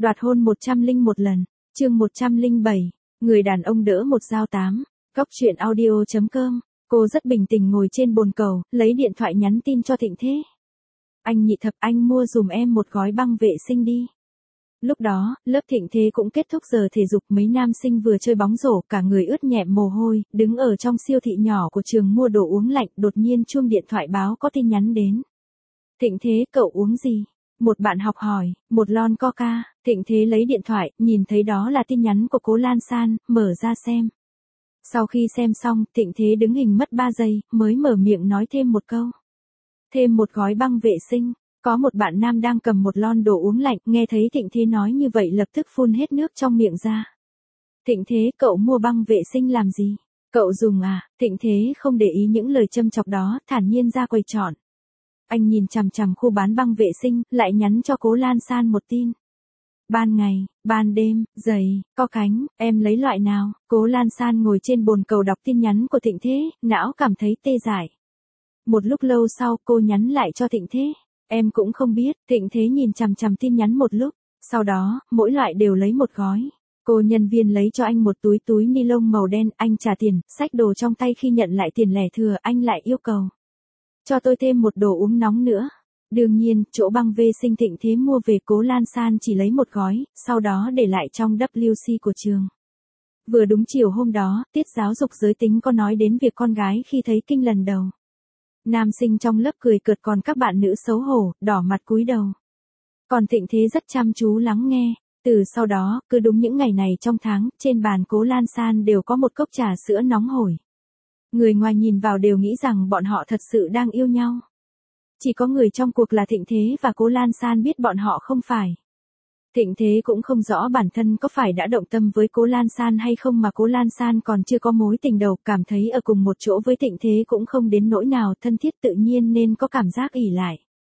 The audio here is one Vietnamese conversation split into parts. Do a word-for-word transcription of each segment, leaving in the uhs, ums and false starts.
Đoạt hôn một trăm linh một lần, chương một trăm linh bảy, người đàn ông đỡ một dao tám, góc truyện audio chấm com, cô rất bình tĩnh ngồi trên bồn cầu, lấy điện thoại nhắn tin cho Thịnh Thế. Anh Nhị Thập, anh mua dùm em một gói băng vệ sinh đi. Lúc đó, lớp Thịnh Thế cũng kết thúc giờ thể dục, mấy nam sinh vừa chơi bóng rổ, cả người ướt nhẹp mồ hôi, đứng ở trong siêu thị nhỏ của trường mua đồ uống lạnh, đột nhiên chuông điện thoại báo có tin nhắn đến. Thịnh Thế, cậu uống gì? Một bạn học hỏi, một lon coca. Thịnh Thế lấy điện thoại, nhìn thấy đó là tin nhắn của Cố Lan San, mở ra xem. Sau khi xem xong, Thịnh Thế đứng hình mất ba giây, mới mở miệng nói thêm một câu. Thêm một gói băng vệ sinh. Có một bạn nam đang cầm một lon đồ uống lạnh, nghe thấy Thịnh Thế nói như vậy lập tức phun hết nước trong miệng ra. Thịnh Thế, cậu mua băng vệ sinh làm gì? Cậu dùng à? Thịnh Thế không để ý những lời châm chọc đó, thản nhiên ra quầy chọn. Anh nhìn chằm chằm khu bán băng vệ sinh, lại nhắn cho Cố Lan San một tin. Ban ngày, ban đêm, dày, có cánh, em lấy loại nào? Cố Lan San ngồi trên bồn cầu đọc tin nhắn của Thịnh Thế, não cảm thấy tê dại. Một lúc lâu sau, cô nhắn lại cho Thịnh Thế. Em cũng không biết. Thịnh Thế nhìn chằm chằm tin nhắn một lúc, sau đó, mỗi loại đều lấy một gói. Cô nhân viên lấy cho anh một túi túi ni lông màu đen, anh trả tiền, xách đồ trong tay. Khi nhận lại tiền lẻ thừa, anh lại yêu cầu. Cho tôi thêm một đồ uống nóng nữa. Đương nhiên, chỗ băng vệ sinh Thịnh Thế mua về, Cố Lan San chỉ lấy một gói, sau đó để lại trong W C của trường. Vừa đúng chiều hôm đó, tiết giáo dục giới tính có nói đến việc con gái khi thấy kinh lần đầu. Nam sinh trong lớp cười cợt, còn các bạn nữ xấu hổ, đỏ mặt cúi đầu. Còn Thịnh Thế rất chăm chú lắng nghe. Từ sau đó, cứ đúng những ngày này trong tháng, trên bàn Cố Lan San đều có một cốc trà sữa nóng hổi. Người ngoài nhìn vào đều nghĩ rằng bọn họ thật sự đang yêu nhau. Chỉ có người trong cuộc là Thịnh Thế và Cố Lan San biết bọn họ không phải. Thịnh Thế cũng không rõ bản thân có phải đã động tâm với Cố Lan San hay không, mà Cố Lan San còn chưa có mối tình đầu, cảm thấy ở cùng một chỗ với Thịnh Thế cũng không đến nỗi nào thân thiết, tự nhiên nên có cảm giác ỷ lại.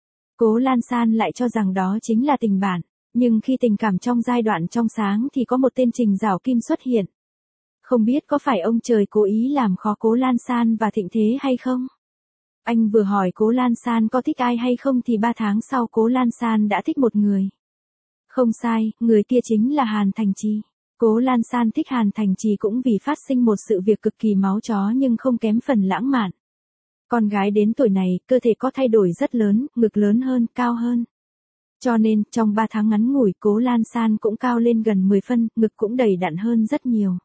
Cố Lan San lại cho rằng đó chính là tình bạn, nhưng khi tình cảm trong giai đoạn trong sáng thì có một tên Trình Giảo Kim xuất hiện. Không biết có phải ông trời cố ý làm khó Cố Lan San và Thịnh Thế hay không? Anh vừa hỏi Cố Lan San có thích ai hay không thì ba tháng sau Cố Lan San đã thích một người. Không sai, người kia chính là Hàn Thành Trì. Cố Lan San thích Hàn Thành Trì cũng vì phát sinh một sự việc cực kỳ máu chó nhưng không kém phần lãng mạn. Con gái đến tuổi này, cơ thể có thay đổi rất lớn, ngực lớn hơn, cao hơn. Cho nên, trong ba tháng ngắn ngủi, Cố Lan San cũng cao lên gần mười phân, ngực cũng đầy đặn hơn rất nhiều.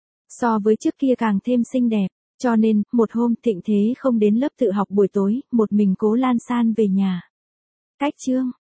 So với trước kia càng thêm xinh đẹp. Cho nên, một hôm Thịnh Thế không đến lớp tự học buổi tối, một mình Cố Lan San về nhà. Cách chương,